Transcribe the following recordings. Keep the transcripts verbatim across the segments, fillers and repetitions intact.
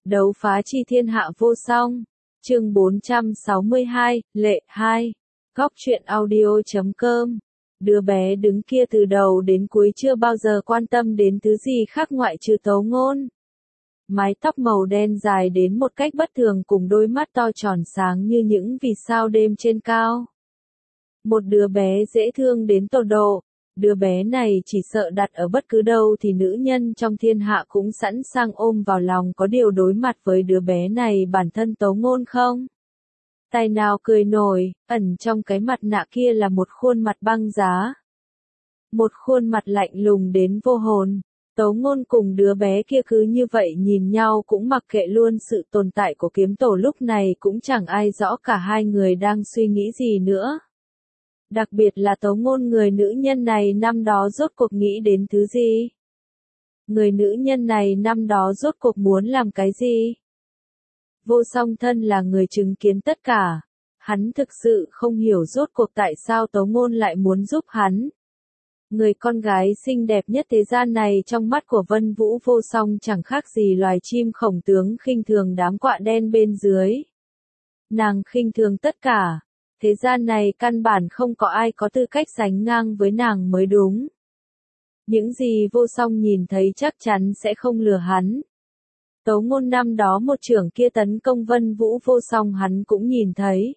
Đấu phá chi thiên hạ vô song. Chương bốn trăm sáu mươi hai, Lệ hai. Góc truyện audio chấm com. Đứa bé đứng kia từ đầu đến cuối chưa bao giờ quan tâm đến thứ gì khác ngoại trừ Tấu Ngôn. Mái tóc màu đen dài đến một cách bất thường cùng đôi mắt to tròn sáng như những vì sao đêm trên cao. Một đứa bé dễ thương đến tột độ. Đứa bé này chỉ sợ đặt ở bất cứ đâu thì nữ nhân trong thiên hạ cũng sẵn sàng ôm vào lòng, có điều đối mặt với đứa bé này bản thân Tấu Ngôn không tài nào cười nổi, ẩn trong cái mặt nạ kia là một khuôn mặt băng giá. Một khuôn mặt lạnh lùng đến vô hồn. Tấu Ngôn cùng đứa bé kia cứ như vậy nhìn nhau cũng mặc kệ luôn sự tồn tại của kiếm tổ, lúc này cũng chẳng ai rõ cả hai người đang suy nghĩ gì nữa. Đặc biệt là Tấu Ngôn, người nữ nhân này năm đó rốt cuộc nghĩ đến thứ gì? Người nữ nhân này năm đó rốt cuộc muốn làm cái gì? Vô Song thân là người chứng kiến tất cả. Hắn thực sự không hiểu rốt cuộc tại sao Tấu Ngôn lại muốn giúp hắn. Người con gái xinh đẹp nhất thế gian này trong mắt của Vân Vũ Vô Song chẳng khác gì loài chim khổng tướng khinh thường đám quạ đen bên dưới. Nàng khinh thường tất cả. Thế gian này căn bản không có ai có tư cách sánh ngang với nàng mới đúng. Những gì Vô Song nhìn thấy chắc chắn sẽ không lừa hắn. Tấu Ngôn năm đó một chưởng kia tấn công Vân Vũ Vô Song hắn cũng nhìn thấy.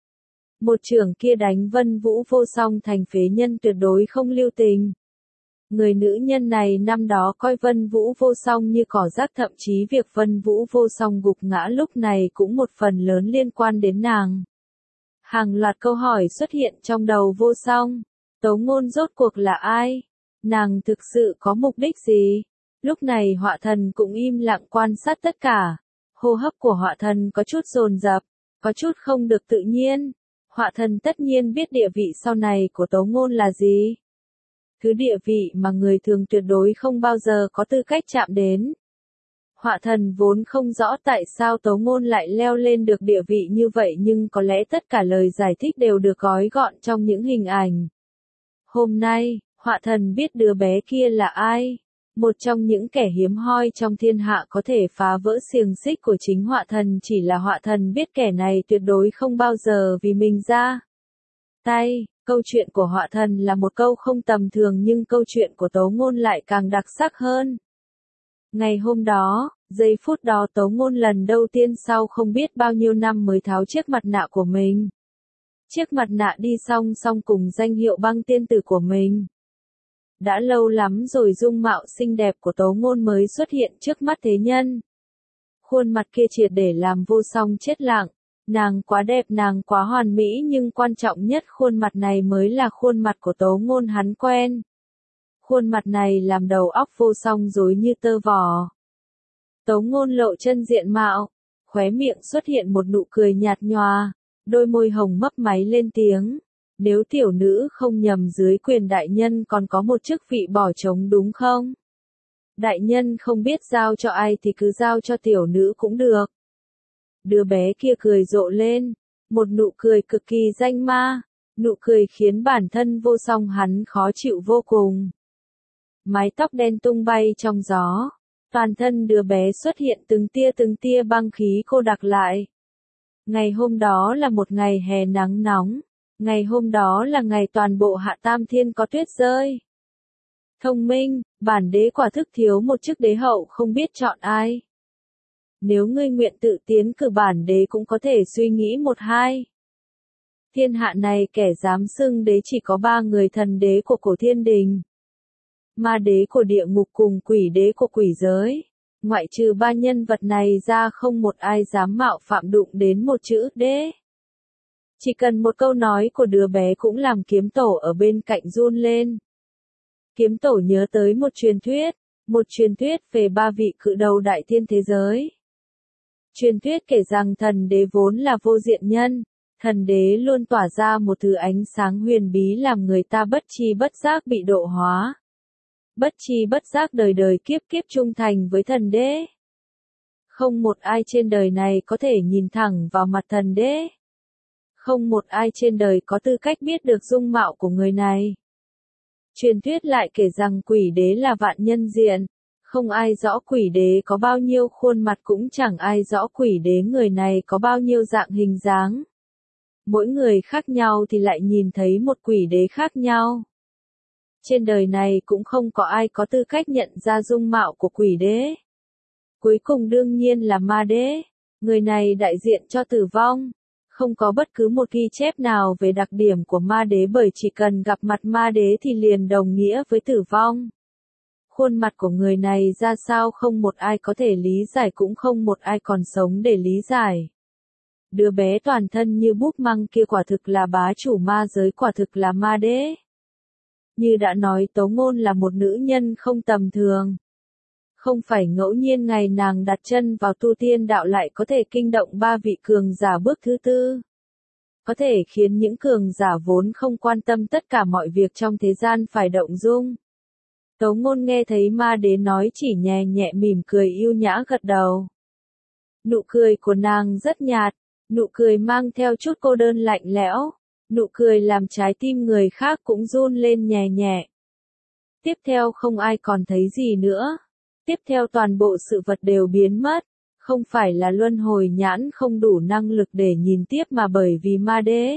Một chưởng kia đánh Vân Vũ Vô Song thành phế nhân tuyệt đối không lưu tình. Người nữ nhân này năm đó coi Vân Vũ Vô Song như cỏ rác, thậm chí việc Vân Vũ Vô Song gục ngã lúc này cũng một phần lớn liên quan đến nàng. Hàng loạt câu hỏi xuất hiện trong đầu Vô Song. Tấu Ngôn rốt cuộc là ai? Nàng thực sự có mục đích gì? Lúc này Họa Thần cũng im lặng quan sát tất cả. Hô hấp của Họa Thần có chút dồn dập, có chút không được tự nhiên. Họa Thần tất nhiên biết địa vị sau này của Tấu Ngôn là gì. Thứ địa vị mà người thường tuyệt đối không bao giờ có tư cách chạm đến. Họa Thần vốn không rõ tại sao Tấu Ngôn lại leo lên được địa vị như vậy, nhưng có lẽ tất cả lời giải thích đều được gói gọn trong những hình ảnh. Hôm nay, Họa Thần biết đứa bé kia là ai. Một trong những kẻ hiếm hoi trong thiên hạ có thể phá vỡ xiềng xích của chính Họa Thần, chỉ là Họa Thần biết kẻ này tuyệt đối không bao giờ vì mình ra tay. Câu chuyện của Họa Thần là một câu không tầm thường, nhưng câu chuyện của Tấu Ngôn lại càng đặc sắc hơn. Ngày hôm đó, giây phút đó Tấu Ngôn lần đầu tiên sau không biết bao nhiêu năm mới tháo chiếc mặt nạ của mình. Chiếc mặt nạ đi song song cùng danh hiệu băng tiên tử của mình. Đã lâu lắm rồi dung mạo xinh đẹp của Tấu Ngôn mới xuất hiện trước mắt thế nhân. Khuôn mặt kia triệt để làm Vô Song chết lặng. Nàng quá đẹp, nàng quá hoàn mỹ, nhưng quan trọng nhất khuôn mặt này mới là khuôn mặt của Tấu Ngôn hắn quen. Khuôn mặt này làm đầu óc Vô Song rối như tơ vò. Tấu Ngôn lộ chân diện mạo, khóe miệng xuất hiện một nụ cười nhạt nhòa, đôi môi hồng mấp máy lên tiếng. Nếu tiểu nữ không nhầm, dưới quyền đại nhân còn có một chức vị bỏ trống đúng không? Đại nhân không biết giao cho ai thì cứ giao cho tiểu nữ cũng được. Đứa bé kia cười rộ lên, một nụ cười cực kỳ danh ma, nụ cười khiến bản thân Vô Song hắn khó chịu vô cùng. Mái tóc đen tung bay trong gió, toàn thân đứa bé xuất hiện từng tia từng tia băng khí cô đặc lại. Ngày hôm đó là một ngày hè nắng nóng. Ngày hôm đó là ngày toàn bộ Hạ Tam Thiên có tuyết rơi. Thông minh, bản đế quả thức thiếu một chức đế hậu, không biết chọn ai. Nếu ngươi nguyện tự tiến cử, bản đế cũng có thể suy nghĩ một hai. Thiên hạ này kẻ dám xưng đế chỉ có ba người: thần đế của cổ thiên đình, ma đế của địa ngục cùng quỷ đế của quỷ giới. Ngoại trừ ba nhân vật này ra không một ai dám mạo phạm đụng đến một chữ đế. Chỉ cần một câu nói của đứa bé cũng làm kiếm tổ ở bên cạnh run lên. Kiếm tổ nhớ tới một truyền thuyết, một truyền thuyết về ba vị cự đầu đại thiên thế giới. Truyền thuyết kể rằng thần đế vốn là vô diện nhân, thần đế luôn tỏa ra một thứ ánh sáng huyền bí làm người ta bất chi bất giác bị độ hóa. Bất chi bất giác đời đời kiếp kiếp trung thành với thần đế. Không một ai trên đời này có thể nhìn thẳng vào mặt thần đế. Không một ai trên đời có tư cách biết được dung mạo của người này. Truyền thuyết lại kể rằng quỷ đế là vạn nhân diện, Không ai rõ quỷ đế có bao nhiêu khuôn mặt, cũng chẳng ai rõ quỷ đế người này có bao nhiêu dạng hình dáng. Mỗi người khác nhau thì lại nhìn thấy một quỷ đế khác nhau. Trên đời này cũng không có ai có tư cách nhận ra dung mạo của quỷ đế. Cuối cùng đương nhiên là ma đế. Người này đại diện cho tử vong. Không có bất cứ một ghi chép nào về đặc điểm của ma đế, bởi chỉ cần gặp mặt ma đế thì liền đồng nghĩa với tử vong. Khuôn mặt của người này ra sao không một ai có thể lý giải, cũng không một ai còn sống để lý giải. Đứa bé toàn thân như búp măng kia quả thực là bá chủ ma giới, quả thực là ma đế. Như đã nói, Tố Ngôn là một nữ nhân không tầm thường. Không phải ngẫu nhiên ngày nàng đặt chân vào tu tiên đạo lại có thể kinh động ba vị cường giả bước thứ tư. Có thể khiến những cường giả vốn không quan tâm tất cả mọi việc trong thế gian phải động dung. Tố Ngôn nghe thấy ma đế nói chỉ nhẹ nhẹ mỉm cười yêu nhã gật đầu. Nụ cười của nàng rất nhạt, nụ cười mang theo chút cô đơn lạnh lẽo, nụ cười làm trái tim người khác cũng run lên nhẹ nhẹ. Tiếp theo không ai còn thấy gì nữa. Tiếp theo toàn bộ sự vật đều biến mất. Không phải là luân hồi nhãn không đủ năng lực để nhìn tiếp, mà bởi vì ma đế.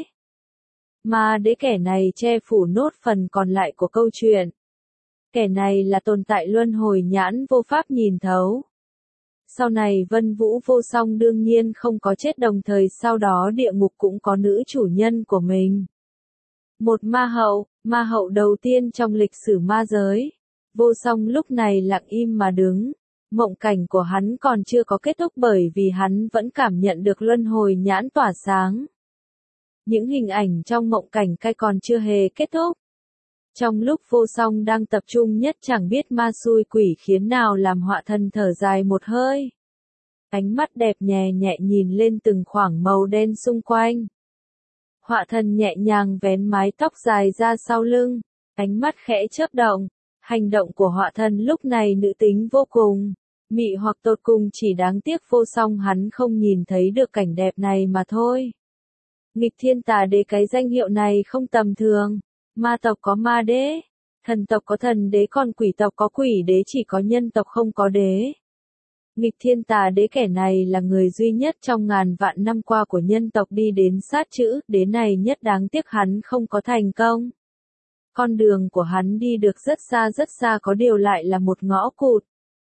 Ma đế kẻ này che phủ nốt phần còn lại của câu chuyện. Kẻ này là tồn tại luân hồi nhãn vô pháp nhìn thấu. Sau này Vân Vũ Vô Song đương nhiên không có chết, đồng thời sau đó địa ngục cũng có nữ chủ nhân của mình. Một ma hậu, ma hậu đầu tiên trong lịch sử ma giới. Vô Song lúc này lặng im mà đứng. Mộng cảnh của hắn còn chưa có kết thúc, bởi vì hắn vẫn cảm nhận được luân hồi nhãn tỏa sáng. Những hình ảnh trong mộng cảnh cai còn chưa hề kết thúc. Trong lúc Vô Song đang tập trung nhất chẳng biết ma xui quỷ khiến nào, làm Họa Thần thở dài một hơi. Ánh mắt đẹp nhẹ nhẹ nhìn lên từng khoảng màu đen xung quanh. Họa Thần nhẹ nhàng vén mái tóc dài ra sau lưng, ánh mắt khẽ chớp động. Hành động của Họa Thần lúc này nữ tính vô cùng, mị hoặc tột cùng, chỉ đáng tiếc Vô Song hắn không nhìn thấy được cảnh đẹp này mà thôi. Nghịch Thiên Tà Đế, cái danh hiệu này không tầm thường. Ma tộc có ma đế, thần tộc có thần đế, còn quỷ tộc có quỷ đế, chỉ có nhân tộc không có đế. Nghịch Thiên Tà Đế kẻ này là người duy nhất trong ngàn vạn năm qua của nhân tộc đi đến sát chữ đế này nhất, đáng tiếc hắn không có thành công. Con đường của hắn đi được rất xa rất xa, có điều lại là một ngõ cụt.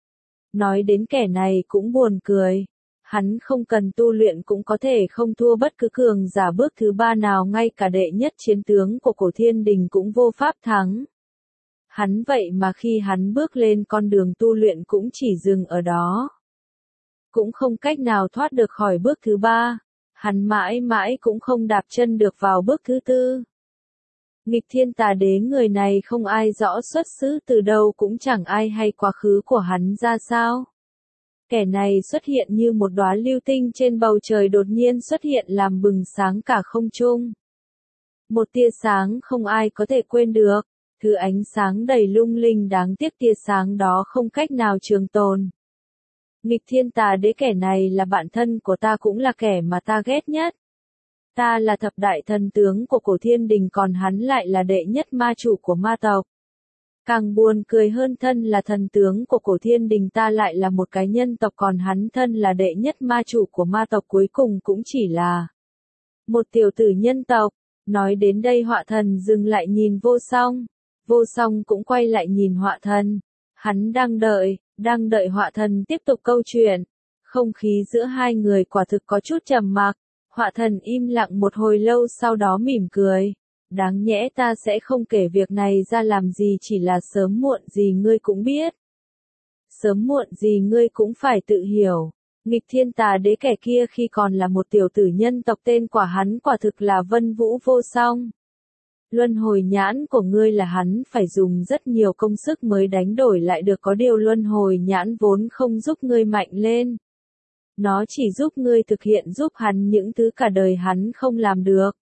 Nói đến kẻ này cũng buồn cười. Hắn không cần tu luyện cũng có thể không thua bất cứ cường giả bước thứ ba nào, ngay cả đệ nhất chiến tướng của cổ thiên đình cũng vô pháp thắng. Hắn vậy mà khi hắn bước lên con đường tu luyện cũng chỉ dừng ở đó. Cũng không cách nào thoát được khỏi bước thứ ba. Hắn mãi mãi cũng không đạp chân được vào bước thứ tư. Nghịch Thiên Tà Đế người này không ai rõ xuất xứ từ đâu, cũng chẳng ai hay quá khứ của hắn ra sao. Kẻ này xuất hiện như một đóa lưu tinh trên bầu trời, đột nhiên xuất hiện làm bừng sáng cả không trung. Một tia sáng không ai có thể quên được, thứ ánh sáng đầy lung linh, đáng tiếc tia sáng đó không cách nào trường tồn. Nghịch Thiên Tà Đế kẻ này là bạn thân của ta, cũng là kẻ mà ta ghét nhất. Ta là thập đại thần tướng của cổ thiên đình, còn hắn lại là đệ nhất ma chủ của ma tộc. Càng buồn cười hơn, thân là thần tướng của cổ thiên đình ta lại là một cái nhân tộc, còn hắn thân là đệ nhất ma chủ của ma tộc cuối cùng cũng chỉ là một tiểu tử nhân tộc. Nói đến đây Họa Thần dừng lại nhìn Vô Song. Vô Song cũng quay lại nhìn Họa Thần. Hắn đang đợi, đang đợi Họa Thần tiếp tục câu chuyện. Không khí giữa hai người quả thực có chút trầm mặc. Họa Thần im lặng một hồi lâu, sau đó mỉm cười. Đáng nhẽ ta sẽ không kể việc này ra làm gì, chỉ là sớm muộn gì ngươi cũng biết. Sớm muộn gì ngươi cũng phải tự hiểu. Nghịch Thiên Tà Đế kẻ kia khi còn là một tiểu tử nhân tộc, tên quả hắn quả thực là Vân Vũ Vô Song. Luân hồi nhãn của ngươi là hắn phải dùng rất nhiều công sức mới đánh đổi lại được, có điều luân hồi nhãn vốn không giúp ngươi mạnh lên. Nó chỉ giúp ngươi thực hiện giúp hắn những thứ cả đời hắn không làm được.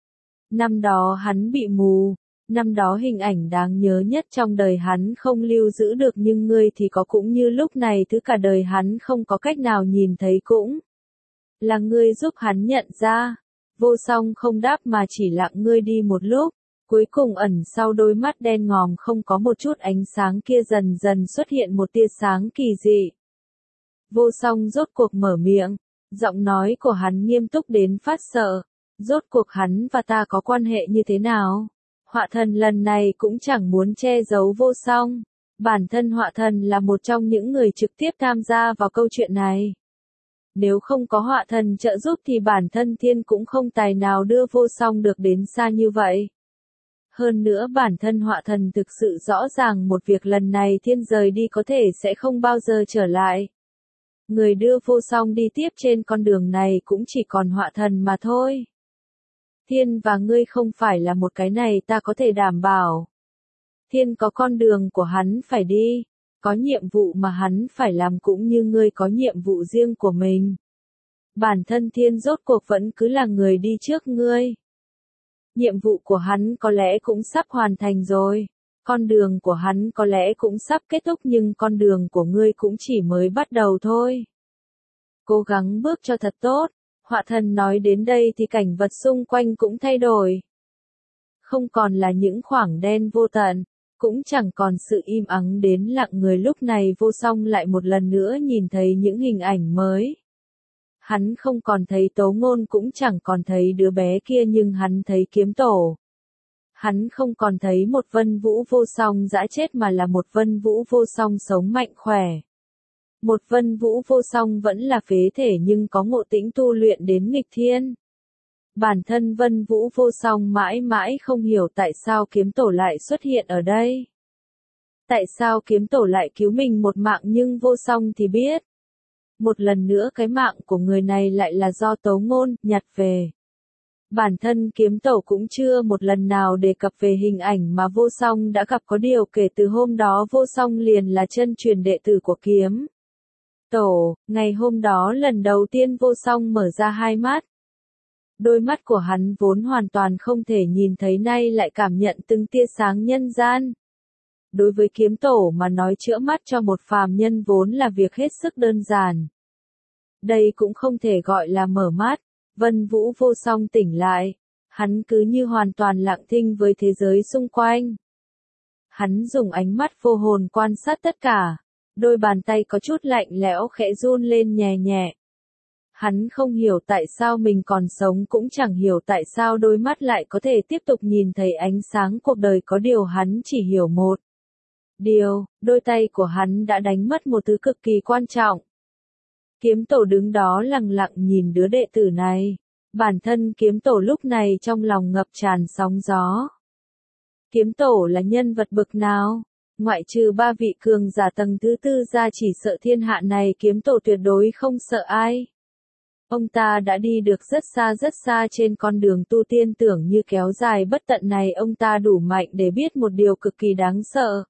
Năm đó hắn bị mù, năm đó hình ảnh đáng nhớ nhất trong đời hắn không lưu giữ được, nhưng ngươi thì có, cũng như lúc này thứ cả đời hắn không có cách nào nhìn thấy cũng là ngươi giúp hắn nhận ra. Vô Song không đáp mà chỉ lặng ngươi đi một lúc, Cuối cùng ẩn sau đôi mắt đen ngòm không có một chút ánh sáng kia dần dần xuất hiện một tia sáng kỳ dị. Vô Song rốt cuộc mở miệng, giọng nói của hắn nghiêm túc đến phát sợ. Rốt cuộc hắn và ta có quan hệ như thế nào? Họa thần lần này cũng chẳng muốn che giấu Vô Song. Bản thân họa thần là một trong những người trực tiếp tham gia vào câu chuyện này. Nếu không có họa thần trợ giúp thì bản thân thiên cũng không tài nào đưa Vô Song được đến xa như vậy. Hơn nữa bản thân họa thần thực sự rõ ràng một việc lần này thiên rời đi có thể sẽ không bao giờ trở lại. Người đưa Vô Song đi tiếp trên con đường này cũng chỉ còn họa thần mà thôi. Thiên và ngươi không phải là một cái này ta có thể đảm bảo. Thiên có con đường của hắn phải đi, có nhiệm vụ mà hắn phải làm cũng như ngươi có nhiệm vụ riêng của mình. Bản thân thiên rốt cuộc vẫn cứ là người đi trước ngươi. Nhiệm vụ của hắn có lẽ cũng sắp hoàn thành rồi. Con đường của hắn có lẽ cũng sắp kết thúc nhưng con đường của ngươi cũng chỉ mới bắt đầu thôi. Cố gắng bước cho thật tốt. Họa thần nói đến đây thì cảnh vật xung quanh cũng thay đổi. Không còn là những khoảng đen vô tận, cũng chẳng còn sự im ắng đến lặng người. Lúc này Vô Song lại một lần nữa nhìn thấy những hình ảnh mới. Hắn không còn thấy Tấu Ngôn cũng chẳng còn thấy đứa bé kia nhưng hắn thấy Kiếm Tổ. Hắn không còn thấy một Vân Vũ Vô Song dã chết mà là một Vân Vũ Vô Song sống mạnh khỏe. Một Vân Vũ Vô Song vẫn là phế thể nhưng có ngộ tĩnh tu luyện đến nghịch thiên. Bản thân Vân Vũ Vô Song mãi mãi không hiểu tại sao Kiếm Tổ lại xuất hiện ở đây. Tại sao Kiếm Tổ lại cứu mình một mạng nhưng Vô Song thì biết. Một lần nữa cái mạng của người này lại là do Tấu Ngôn nhặt về. Bản thân Kiếm Tổ cũng chưa một lần nào đề cập về hình ảnh mà Vô Song đã gặp, có điều kể từ hôm đó Vô Song liền là chân truyền đệ tử của Kiếm Tổ. Ngày hôm đó lần đầu tiên Vô Song mở ra hai mắt. Đôi mắt của hắn vốn hoàn toàn không thể nhìn thấy nay lại cảm nhận từng tia sáng nhân gian. Đối với Kiếm Tổ mà nói chữa mắt cho một phàm nhân vốn là việc hết sức đơn giản. Đây cũng không thể gọi là mở mắt. Vân Vũ Vô Song tỉnh lại. Hắn cứ như hoàn toàn lặng thinh với thế giới xung quanh. Hắn dùng ánh mắt vô hồn quan sát tất cả. Đôi bàn tay có chút lạnh lẽo khẽ run lên nhẹ nhẹ. Hắn không hiểu tại sao mình còn sống cũng chẳng hiểu tại sao đôi mắt lại có thể tiếp tục nhìn thấy ánh sáng cuộc đời, có điều hắn chỉ hiểu một điều, đôi tay của hắn đã đánh mất một thứ cực kỳ quan trọng. Kiếm Tổ đứng đó lặng lặng nhìn đứa đệ tử này. Bản thân Kiếm Tổ lúc này trong lòng ngập tràn sóng gió. Kiếm Tổ là nhân vật bậc nào? Ngoại trừ ba vị cường giả tầng thứ tư ra chỉ sợ thiên hạ này Kiếm Tổ tuyệt đối không sợ ai. Ông ta đã đi được rất xa rất xa trên con đường tu tiên tưởng như kéo dài bất tận này. Ông ta đủ mạnh để biết một điều cực kỳ đáng sợ.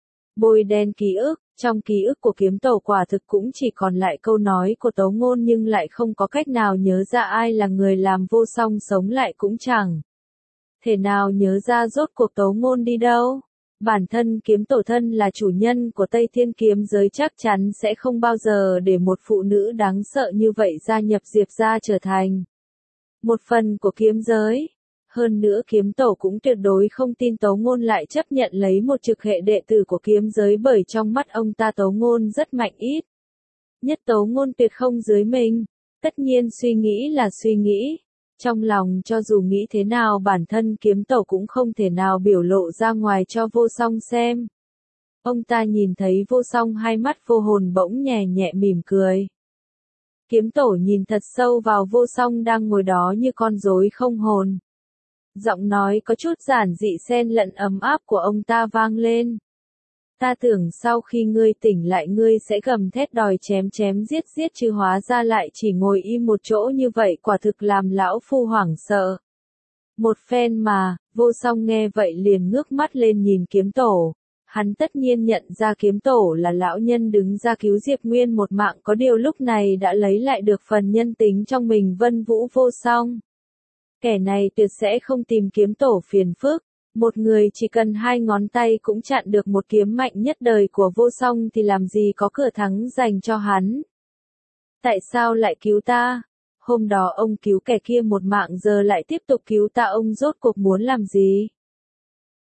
Bôi đen ký ức. Trong ký ức của Kiếm Tổ quả thực cũng chỉ còn lại câu nói của Tấu Ngôn nhưng lại không có cách nào nhớ ra ai là người làm Vô Song sống lại, cũng chẳng thể nào nhớ ra rốt cuộc Tấu Ngôn đi đâu. Bản thân Kiếm Tổ thân là chủ nhân của Tây Thiên kiếm giới chắc chắn sẽ không bao giờ để một phụ nữ đáng sợ như vậy gia nhập Diệp gia trở thành một phần của kiếm giới. Hơn nữa Kiếm Tổ cũng tuyệt đối không tin Tấu Ngôn lại chấp nhận lấy một trực hệ đệ tử của kiếm giới, bởi trong mắt ông ta Tấu Ngôn rất mạnh, ít nhất Tấu Ngôn tuyệt không dưới mình. Tất nhiên suy nghĩ là suy nghĩ. Trong lòng cho dù nghĩ thế nào bản thân Kiếm Tổ cũng không thể nào biểu lộ ra ngoài cho Vô Song xem. Ông ta nhìn thấy Vô Song hai mắt vô hồn bỗng nhẹ nhẹ mỉm cười. Kiếm Tổ nhìn thật sâu vào Vô Song đang ngồi đó như con rối không hồn. Giọng nói có chút giản dị xen lẫn ấm áp của ông ta vang lên. Ta tưởng sau khi ngươi tỉnh lại ngươi sẽ gầm thét đòi chém chém giết giết chứ hóa ra lại chỉ ngồi im một chỗ như vậy, quả thực làm lão phu hoảng sợ. Một phen mà, Vô Song nghe vậy liền ngước mắt lên nhìn Kiếm Tổ. Hắn tất nhiên nhận ra Kiếm Tổ là lão nhân đứng ra cứu Diệp Nguyên một mạng, có điều lúc này đã lấy lại được phần nhân tính trong mình. Vân Vũ Vô Song. Kẻ này tuyệt sẽ không tìm Kiếm Tổ phiền phức. Một người chỉ cần hai ngón tay cũng chặn được một kiếm mạnh nhất đời của Vô Song thì làm gì có cửa thắng dành cho hắn. Tại sao lại cứu ta? Hôm đó ông cứu kẻ kia một mạng giờ lại tiếp tục cứu ta, ông rốt cuộc muốn làm gì?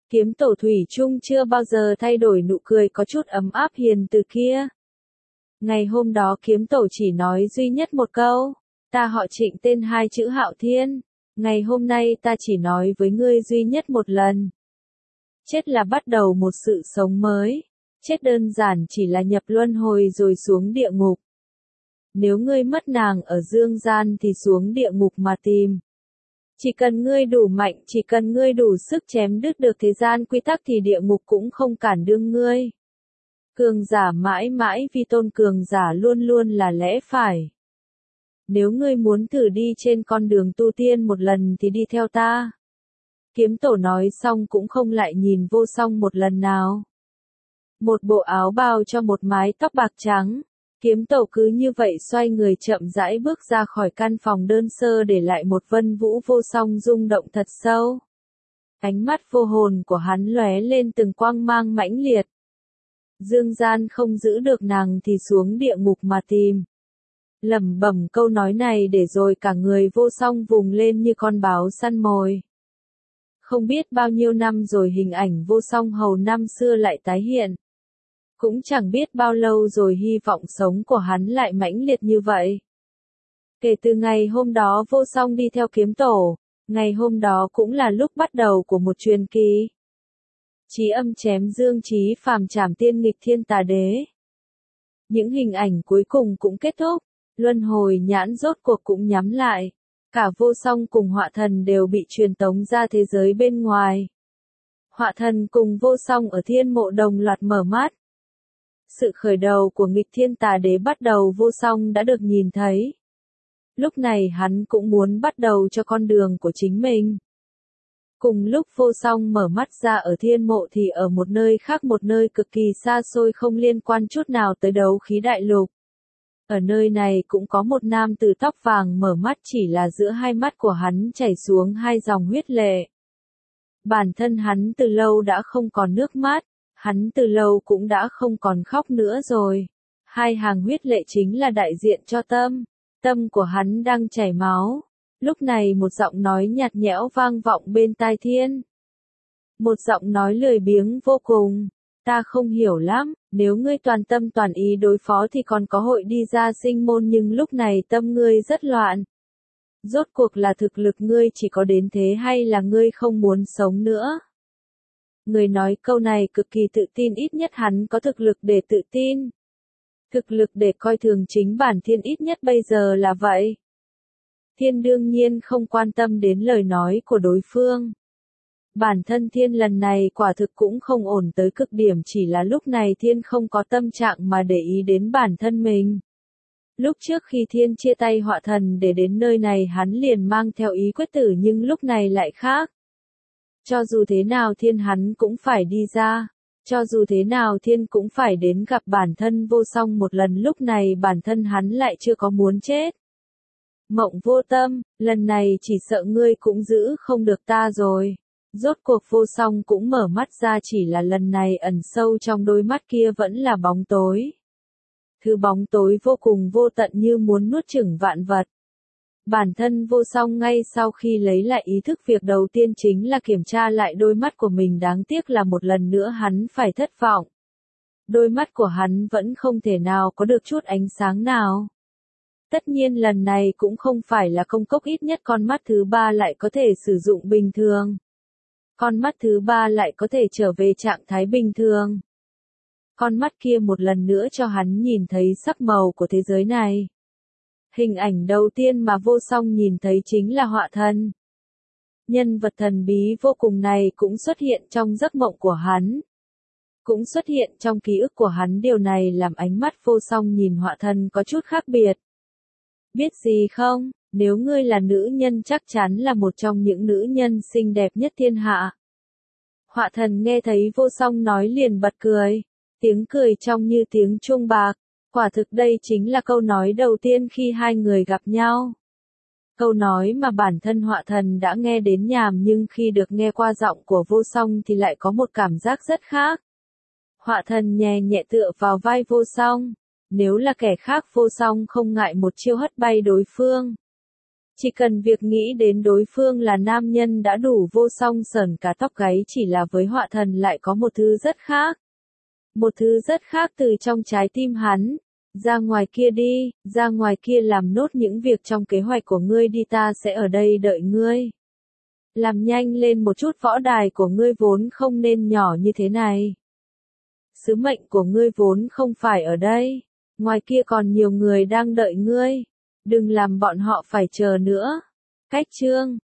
Kiếm tổ thủy chung chưa bao giờ thay đổi nụ cười có chút ấm áp hiền từ kia. Ngày hôm đó kiếm tổ chỉ nói duy nhất một câu, ta họ Trịnh tên hai chữ Hạo Thiên, ngày hôm nay ta chỉ nói với ngươi duy nhất một lần. Chết là bắt đầu một sự sống mới, chết đơn giản chỉ là nhập luân hồi rồi xuống địa ngục. Nếu ngươi mất nàng ở dương gian thì xuống địa ngục mà tìm. Chỉ cần ngươi đủ mạnh, chỉ cần ngươi đủ sức chém đứt được thế gian quy tắc thì địa ngục cũng không cản đương ngươi. Cường giả mãi mãi vi tôn, cường giả luôn luôn là lẽ phải. Nếu ngươi muốn thử đi trên con đường tu tiên một lần thì đi theo ta. Kiếm tổ nói xong cũng không lại nhìn Vô Song một lần nào. Một bộ áo bào cho một mái tóc bạc trắng. Kiếm tổ cứ như vậy xoay người chậm rãi bước ra khỏi căn phòng đơn sơ để lại một Vân Vũ Vô Song rung động thật sâu. Ánh mắt vô hồn của hắn lóe lên từng quang mang mãnh liệt. Dương gian không giữ được nàng thì xuống địa ngục mà tìm. Lẩm bẩm câu nói này để rồi cả người Vô Song vùng lên như con báo săn mồi. Không biết bao nhiêu năm rồi hình ảnh Vô Song hầu năm xưa lại tái hiện. Cũng chẳng biết bao lâu rồi hy vọng sống của hắn lại mãnh liệt như vậy. Kể từ ngày hôm đó Vô Song đi theo kiếm tổ, ngày hôm đó cũng là lúc bắt đầu của một truyền kỳ. Chí âm chém dương chí phàm trảm tiên nghịch thiên tà đế. Những hình ảnh cuối cùng cũng kết thúc, luân hồi nhãn rốt cuộc cũng nhắm lại. Cả Vô Song cùng Họa Thần đều bị truyền tống ra thế giới bên ngoài. Họa Thần cùng Vô Song ở thiên mộ đồng loạt mở mắt. Sự khởi đầu của nghịch thiên tà đế bắt đầu Vô Song đã được nhìn thấy. Lúc này hắn cũng muốn bắt đầu cho con đường của chính mình. Cùng lúc Vô Song mở mắt ra ở thiên mộ thì ở một nơi khác, một nơi cực kỳ xa xôi không liên quan chút nào tới đấu khí đại lục. Ở nơi này cũng có một nam tử tóc vàng mở mắt, chỉ là giữa hai mắt của hắn chảy xuống hai dòng huyết lệ. Bản thân hắn từ lâu đã không còn nước mắt, hắn từ lâu cũng đã không còn khóc nữa rồi. Hai hàng huyết lệ chính là đại diện cho tâm, tâm của hắn đang chảy máu. Lúc này một giọng nói nhạt nhẽo vang vọng bên tai thiên. Một giọng nói lười biếng vô cùng. Ta không hiểu lắm, nếu ngươi toàn tâm toàn ý đối phó thì còn có hội đi ra sinh môn, nhưng lúc này tâm ngươi rất loạn. Rốt cuộc là thực lực ngươi chỉ có đến thế hay là ngươi không muốn sống nữa? Người nói câu này cực kỳ tự tin, ít nhất hắn có thực lực để tự tin. Thực lực để coi thường chính bản thiên, ít nhất bây giờ là vậy. Thiên đương nhiên không quan tâm đến lời nói của đối phương. Bản thân thiên lần này quả thực cũng không ổn tới cực điểm, chỉ là lúc này thiên không có tâm trạng mà để ý đến bản thân mình. Lúc trước khi thiên chia tay Họa Thần để đến nơi này hắn liền mang theo ý quyết tử, nhưng lúc này lại khác. Cho dù thế nào thiên hắn cũng phải đi ra. Cho dù thế nào thiên cũng phải đến gặp bản thân Vô Song một lần, lúc này bản thân hắn lại chưa có muốn chết. Mộng Vô Tâm, lần này chỉ sợ ngươi cũng giữ không được ta rồi. Rốt cuộc Vô Song cũng mở mắt ra, chỉ là lần này ẩn sâu trong đôi mắt kia vẫn là bóng tối. Thứ bóng tối vô cùng vô tận như muốn nuốt chửng vạn vật. Bản thân Vô Song ngay sau khi lấy lại ý thức, việc đầu tiên chính là kiểm tra lại đôi mắt của mình, đáng tiếc là một lần nữa hắn phải thất vọng. Đôi mắt của hắn vẫn không thể nào có được chút ánh sáng nào. Tất nhiên lần này cũng không phải là công cốc, ít nhất con mắt thứ ba lại có thể sử dụng bình thường. Con mắt thứ ba lại có thể trở về trạng thái bình thường. Con mắt kia một lần nữa cho hắn nhìn thấy sắc màu của thế giới này. Hình ảnh đầu tiên mà Vô Song nhìn thấy chính là Họa Thần. Nhân vật thần bí vô cùng này cũng xuất hiện trong giấc mộng của hắn. Cũng xuất hiện trong ký ức của hắn, điều này làm ánh mắt Vô Song nhìn Họa Thần có chút khác biệt. Biết gì không, nếu ngươi là nữ nhân chắc chắn là một trong những nữ nhân xinh đẹp nhất thiên hạ. Họa Thần nghe thấy Vô Song nói liền bật cười. Tiếng cười trong như tiếng chuông bạc. Quả thực đây chính là câu nói đầu tiên khi hai người gặp nhau. Câu nói mà bản thân Họa Thần đã nghe đến nhàm, nhưng khi được nghe qua giọng của Vô Song thì lại có một cảm giác rất khác. Họa Thần nhẹ nhẹ tựa vào vai Vô Song. Nếu là kẻ khác Vô Song không ngại một chiêu hất bay đối phương. Chỉ cần việc nghĩ đến đối phương là nam nhân đã đủ vô song sởn cả tóc gáy, chỉ là với họa thần lại có một thứ rất khác. Một thứ rất khác từ trong trái tim hắn. Ra ngoài kia đi, ra ngoài kia làm nốt những việc trong kế hoạch của ngươi đi, ta sẽ ở đây đợi ngươi. Làm nhanh lên một chút, võ đài của ngươi vốn không nên nhỏ như thế này. Sứ mệnh của ngươi vốn không phải ở đây. Ngoài kia còn nhiều người đang đợi ngươi. Đừng làm bọn họ phải chờ nữa. Cách chương